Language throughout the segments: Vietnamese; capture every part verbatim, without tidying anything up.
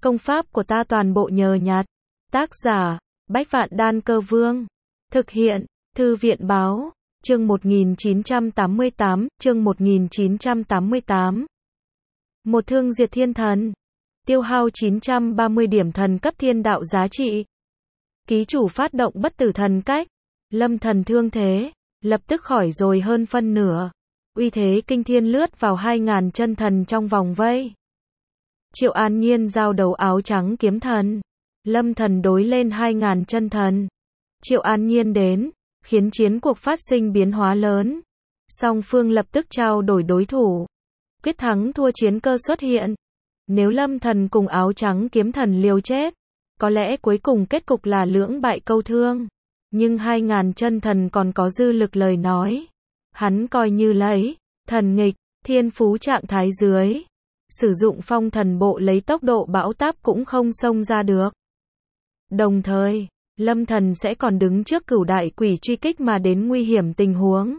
Công pháp của ta toàn bộ nhờ nhặt. Tác giả, Bách Vạn Đan Cơ Vương. Thực hiện, Thư viện Báo. Chương một nghìn chín trăm tám mươi tám, chương một nghìn chín trăm tám mươi tám. Một thương diệt thiên thần. Tiêu hao chín trăm ba mươi điểm thần cấp thiên đạo giá trị. Ký chủ phát động bất tử thần cách. Lâm thần thương thế, lập tức khỏi rồi hơn phân nửa. Uy thế kinh thiên lướt vào hai ngàn chân thần trong vòng vây. Triệu An Nhiên giao đấu áo trắng kiếm thần. Lâm thần đối lên hai ngàn chân thần. Triệu An Nhiên đến, khiến chiến cuộc phát sinh biến hóa lớn. Song phương lập tức trao đổi đối thủ. Quyết thắng thua chiến cơ xuất hiện. Nếu Lâm thần cùng áo trắng kiếm thần liều chết, có lẽ cuối cùng kết cục là lưỡng bại câu thương. Nhưng hai ngàn chân thần còn có dư lực lời nói. Hắn coi như lấy, thần nghịch, thiên phú trạng thái dưới. Sử dụng phong thần bộ lấy tốc độ bão táp cũng không xông ra được. Đồng thời, Lâm thần sẽ còn đứng trước cửu đại quỷ truy kích mà đến nguy hiểm tình huống.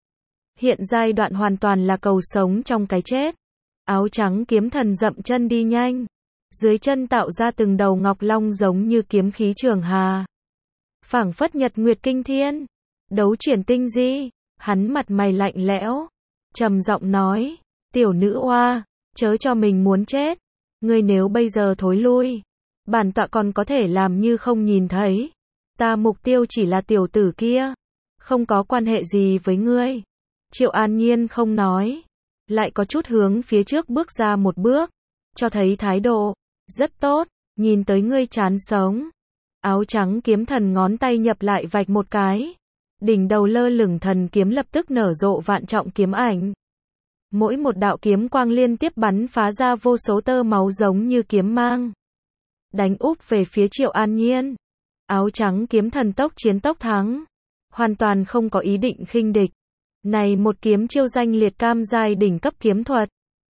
Hiện giai đoạn hoàn toàn là cầu sống trong cái chết. Áo trắng kiếm thần dậm chân đi nhanh. Dưới chân tạo ra từng đầu ngọc long giống như kiếm khí trường hà. Phảng phất nhật nguyệt kinh thiên. Đấu chuyển tinh di. Hắn mặt mày lạnh lẽo. Trầm giọng nói. Tiểu nữ oa, chớ cho mình muốn chết. Ngươi nếu bây giờ thối lui, bản tọa còn có thể làm như không nhìn thấy. Ta mục tiêu chỉ là tiểu tử kia. Không có quan hệ gì với ngươi. Triệu An Nhiên không nói. Lại có chút hướng phía trước bước ra một bước. Cho thấy thái độ. Rất tốt. Nhìn tới ngươi chán sống. Áo trắng kiếm thần ngón tay nhập lại vạch một cái. Đỉnh đầu lơ lửng thần kiếm lập tức nở rộ vạn trọng kiếm ảnh. Mỗi một đạo kiếm quang liên tiếp bắn phá ra vô số tơ máu giống như kiếm mang. Đánh úp về phía Triệu An Nhiên. Áo trắng kiếm thần tốc chiến tốc thắng. Hoàn toàn không có ý định khinh địch. Này một kiếm chiêu danh liệt cam giai đỉnh cấp kiếm thuật.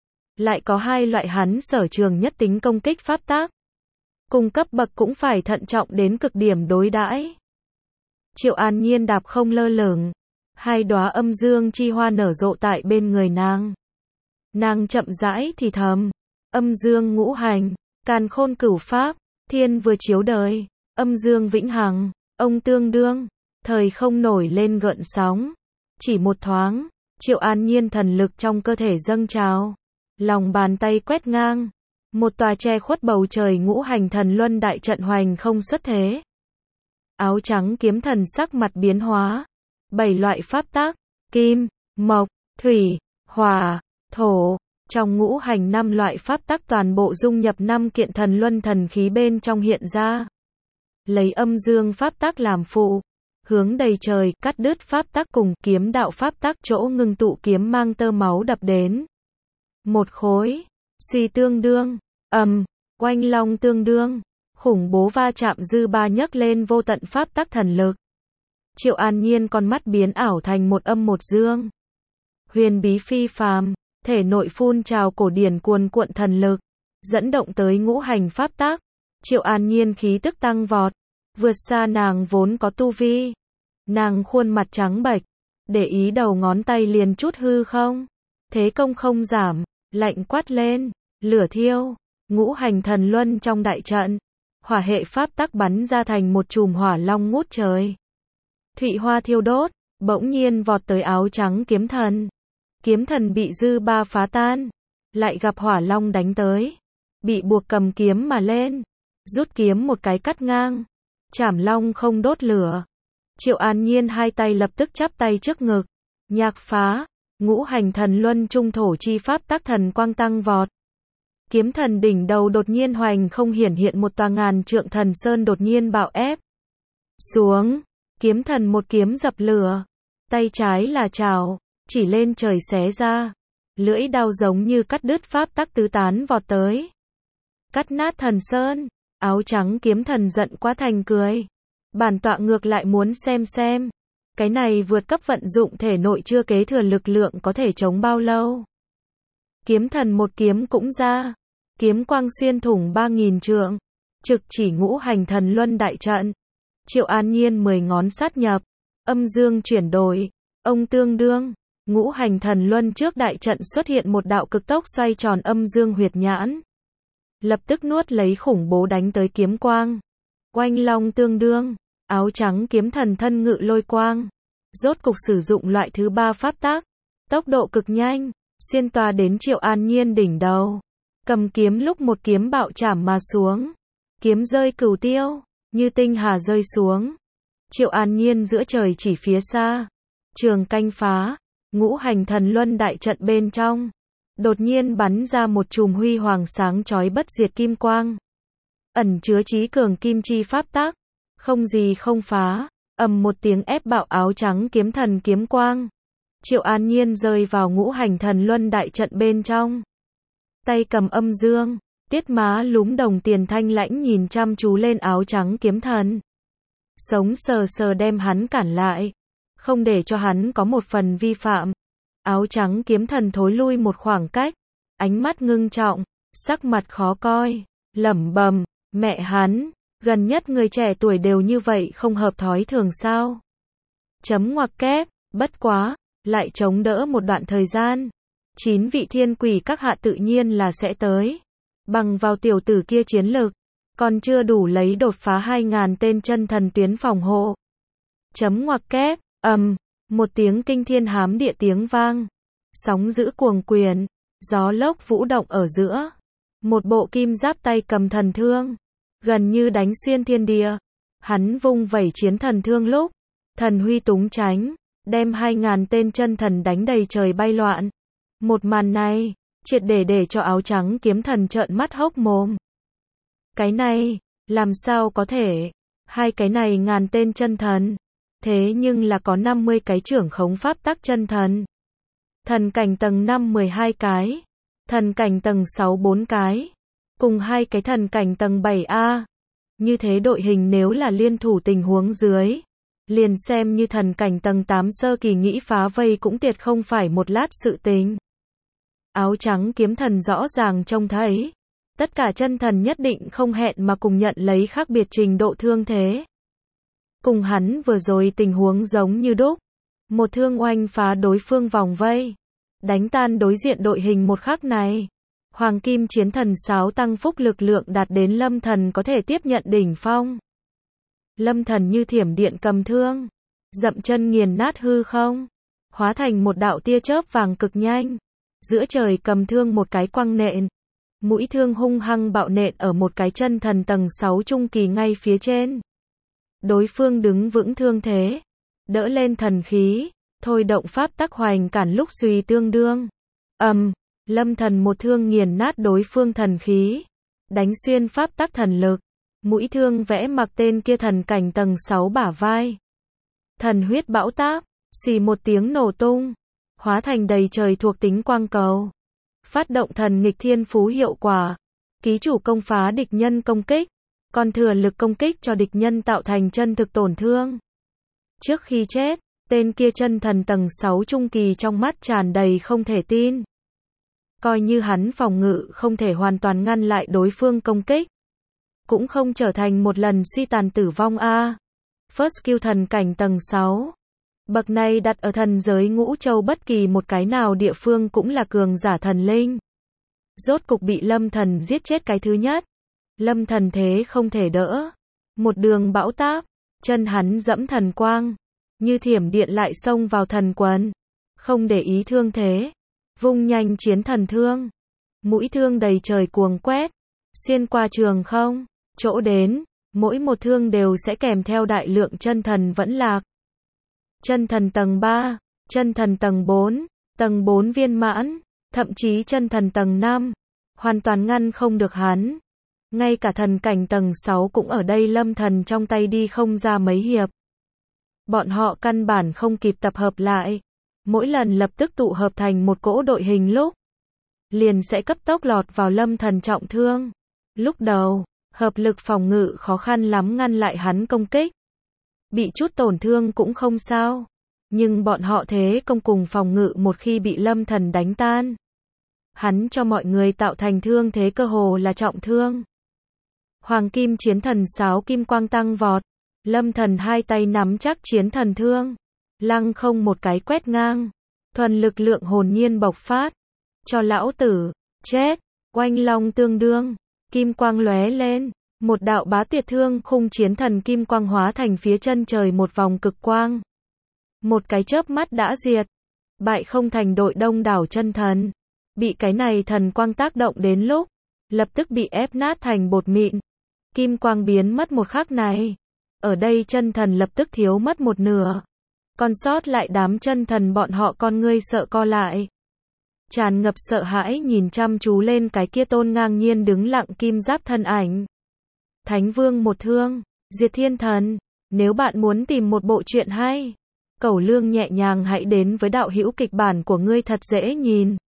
Lại có hai loại hắn sở trường nhất tính công kích pháp tác. Cùng cấp bậc cũng phải thận trọng đến cực điểm đối đãi. Triệu An Nhiên đạp không lơ lửng. Hai đóa âm dương chi hoa nở rộ tại bên người nàng. Nàng chậm rãi thì thầm. Âm dương ngũ hành, càn khôn cửu pháp, thiên vừa chiếu đời, âm dương vĩnh hằng, ông tương đương, thời không nổi lên gợn sóng. Chỉ một thoáng, Triệu An Nhiên thần lực trong cơ thể dâng trào. Lòng bàn tay quét ngang. Một tòa che khuất bầu trời ngũ hành thần luân đại trận hoành không xuất thế. Áo trắng kiếm thần sắc mặt biến hóa. Bảy loại pháp tác, kim, mộc, thủy, hỏa, thổ. Trong ngũ hành năm loại pháp tác toàn bộ dung nhập năm kiện thần luân thần khí bên trong hiện ra. Lấy âm dương pháp tác làm phụ. Hướng đầy trời, cắt đứt pháp tác cùng kiếm đạo pháp tác chỗ ngưng tụ kiếm mang tơ máu đập đến. Một khối, suy tương đương, ầm, oanh long tương đương, khủng bố va chạm dư ba nhấc lên vô tận pháp tác thần lực. Triệu An Nhiên con mắt biến ảo thành một âm một dương. Huyền bí phi phàm, thể nội phun trào cổ điển cuồn cuộn thần lực, dẫn động tới ngũ hành pháp tác. Triệu An Nhiên khí tức tăng vọt, vượt xa nàng vốn có tu vi. Nàng khuôn mặt trắng bệch, để ý đầu ngón tay liền chút hư không. Thế công không giảm, lạnh quát lên, lửa thiêu, ngũ hành thần luân trong đại trận. Hỏa hệ pháp tắc bắn ra thành một chùm hỏa long ngút trời. Thụy hoa thiêu đốt, bỗng nhiên vọt tới áo trắng kiếm thần. Kiếm thần bị dư ba phá tan, lại gặp hỏa long đánh tới. Bị buộc cầm kiếm mà lên, rút kiếm một cái cắt ngang. Chảm long không đốt lửa. Triệu An Nhiên hai tay lập tức chắp tay trước ngực. Nhạc phá, ngũ hành thần luân trung thổ chi pháp tắc thần quang tăng vọt. Kiếm thần đỉnh đầu đột nhiên hoành không hiển hiện một tòa ngàn trượng thần sơn đột nhiên bạo ép. Xuống, kiếm thần một kiếm dập lửa. Tay trái là chảo, chỉ lên trời xé ra. Lưỡi đao giống như cắt đứt pháp tắc tứ tán vọt tới. Cắt nát thần sơn, áo trắng kiếm thần giận quá thành cười. Bản tọa ngược lại muốn xem xem. Cái này vượt cấp vận dụng thể nội chưa kế thừa lực lượng có thể chống bao lâu. Kiếm thần một kiếm cũng ra. Kiếm quang xuyên thủng ba nghìn trượng. Trực chỉ ngũ hành thần luân đại trận. Triệu An Nhiên mười ngón sát nhập. Âm dương chuyển đổi. Ông tương đương. Ngũ hành thần luân trước đại trận xuất hiện một đạo cực tốc xoay tròn âm dương huyệt nhãn. lập tức nuốt lấy khủng bố đánh tới kiếm quang. Oanh long tương đương, áo trắng kiếm thần thân ngự lôi quang. Rốt cục sử dụng loại thứ ba pháp tác, tốc độ cực nhanh, xuyên toa đến Triệu An Nhiên đỉnh đầu. Cầm kiếm lúc một kiếm bạo chảm mà xuống. Kiếm rơi cửu tiêu, như tinh hà rơi xuống. Triệu An Nhiên giữa trời chỉ phía xa. Trường canh phá, ngũ hành thần luân đại trận bên trong. Đột nhiên bắn ra một chùm huy hoàng sáng chói bất diệt kim quang. Ẩn chứa trí cường kim chi pháp tác. Không gì không phá. Ầm một tiếng ép bạo áo trắng kiếm thần kiếm quang. Triệu An Nhiên rơi vào ngũ hành thần luân đại trận bên trong. Tay cầm âm dương, tiết má lúm đồng tiền thanh lãnh nhìn chăm chú lên áo trắng kiếm thần. Sống sờ sờ đem hắn cản lại. Không để cho hắn có một phần vi phạm. Áo trắng kiếm thần thối lui một khoảng cách. Ánh mắt ngưng trọng, sắc mặt khó coi, lẩm bẩm, mẹ hắn, gần nhất người trẻ tuổi đều như vậy không hợp thói thường sao. Chấm ngoặc kép, bất quá, lại chống đỡ một đoạn thời gian. Chín vị thiên quỷ các hạ tự nhiên là sẽ tới. Bằng vào tiểu tử kia chiến lực, còn chưa đủ lấy đột phá hai ngàn tên chân thần tuyến phòng hộ. Chấm ngoặc kép, ầm, một tiếng kinh thiên hám địa tiếng vang. Sóng dữ cuồng quyền, gió lốc vũ động ở giữa. Một bộ kim giáp tay cầm thần thương, gần như đánh xuyên thiên địa. Hắn vung vẩy chiến thần thương lúc, thần huy túng tránh, đem hai ngàn tên chân thần đánh đầy trời bay loạn. Một màn này, triệt để để cho áo trắng kiếm thần trợn mắt hốc mồm. Cái này, làm sao có thể? Hai cái này ngàn tên chân thần, thế nhưng là có năm mươi cái trưởng khống pháp tắc chân thần. Thần cảnh tầng năm mười hai cái, thần cảnh tầng sáu bốn cái, cùng hai cái thần cảnh tầng bảy A. Như thế đội hình nếu là liên thủ tình huống dưới, liền xem như thần cảnh tầng tám sơ kỳ nghĩ phá vây cũng tuyệt không phải một lát sự tình. Áo trắng kiếm thần rõ ràng trông thấy, tất cả chân thần nhất định không hẹn mà cùng nhận lấy khác biệt trình độ thương thế. Cùng hắn vừa rồi tình huống giống như đúc, một thương oanh phá đối phương vòng vây, đánh tan đối diện đội hình một khắc này. Hoàng kim chiến thần sáo tăng phúc lực lượng đạt đến lâm thần có thể tiếp nhận đỉnh phong. Lâm thần như thiểm điện cầm thương, dậm chân nghiền nát hư không, hóa thành một đạo tia chớp vàng cực nhanh. Giữa trời cầm thương một cái quăng nện, mũi thương hung hăng bạo nện ở một cái chân thần tầng sáu trung kỳ ngay phía trên. Đối phương đứng vững thương thế, đỡ lên thần khí, thôi động pháp tắc hoành cản lúc suy tương đương. Ầm, um, lâm thần một thương nghiền nát đối phương thần khí, đánh xuyên pháp tắc thần lực, mũi thương vẽ mặc tên kia thần cảnh tầng sáu bả vai. Thần huyết bão táp, xì một tiếng nổ tung, hóa thành đầy trời thuộc tính quang cầu. Phát động thần nghịch thiên phú hiệu quả, ký chủ công phá địch nhân công kích, còn thừa lực công kích cho địch nhân tạo thành chân thực tổn thương. Trước khi chết, tên kia chân thần tầng sáu trung kỳ trong mắt tràn đầy không thể tin. Coi như hắn phòng ngự không thể hoàn toàn ngăn lại đối phương công kích, cũng không trở thành một lần suy tàn tử vong a. First kill thần cảnh tầng sáu. Bậc này đặt ở thần giới ngũ châu bất kỳ một cái nào địa phương cũng là cường giả thần linh. Rốt cục bị lâm thần giết chết cái thứ nhất. Lâm thần thế không thể đỡ. Một đường bão táp, chân hắn dẫm thần quang, như thiểm điện lại xông vào thần quần. Không để ý thương thế, vung nhanh chiến thần thương. Mũi thương đầy trời cuồng quét, xuyên qua trường không, chỗ đến, mỗi một thương đều sẽ kèm theo đại lượng chân thần vẫn lạc. Chân thần tầng ba, chân thần tầng bốn, tầng bốn viên mãn, thậm chí chân thần tầng năm, hoàn toàn ngăn không được hắn. Ngay cả thần cảnh tầng sáu cũng ở đây lâm thần trong tay đi không ra mấy hiệp. Bọn họ căn bản không kịp tập hợp lại, mỗi lần lập tức tụ hợp thành một cỗ đội hình lúc, liền sẽ cấp tốc lọt vào lâm thần trọng thương. Lúc đầu, hợp lực phòng ngự khó khăn lắm ngăn lại hắn công kích. Bị chút tổn thương cũng không sao. Nhưng bọn họ thế công cùng phòng ngự một khi bị lâm thần đánh tan, hắn cho mọi người tạo thành thương thế cơ hồ là trọng thương. Hoàng kim chiến thần sáo kim quang tăng vọt. Lâm thần hai tay nắm chắc chiến thần thương, lăng không một cái quét ngang. Thuần lực lượng hồn nhiên bộc phát. Cho lão tử, chết, oanh long tương đương. Kim quang lóe lên, một đạo bá tuyệt thương khung chiến thần kim quang hóa thành phía chân trời một vòng cực quang. Một cái chớp mắt đã diệt, bại không thành đội đông đảo chân thần. Bị cái này thần quang tác động đến lúc, lập tức bị ép nát thành bột mịn. Kim quang biến mất một khắc này, ở đây chân thần lập tức thiếu mất một nửa. Còn sót lại đám chân thần bọn họ con ngươi sợ co lại. Tràn ngập sợ hãi nhìn chăm chú lên cái kia tôn ngang nhiên đứng lặng kim giáp thân ảnh. Thánh Vương một thương, diệt thiên thần. Nếu bạn muốn tìm một bộ truyện hay, Cẩu Lương nhẹ nhàng hãy đến với đạo hữu kịch bản của ngươi thật dễ nhìn.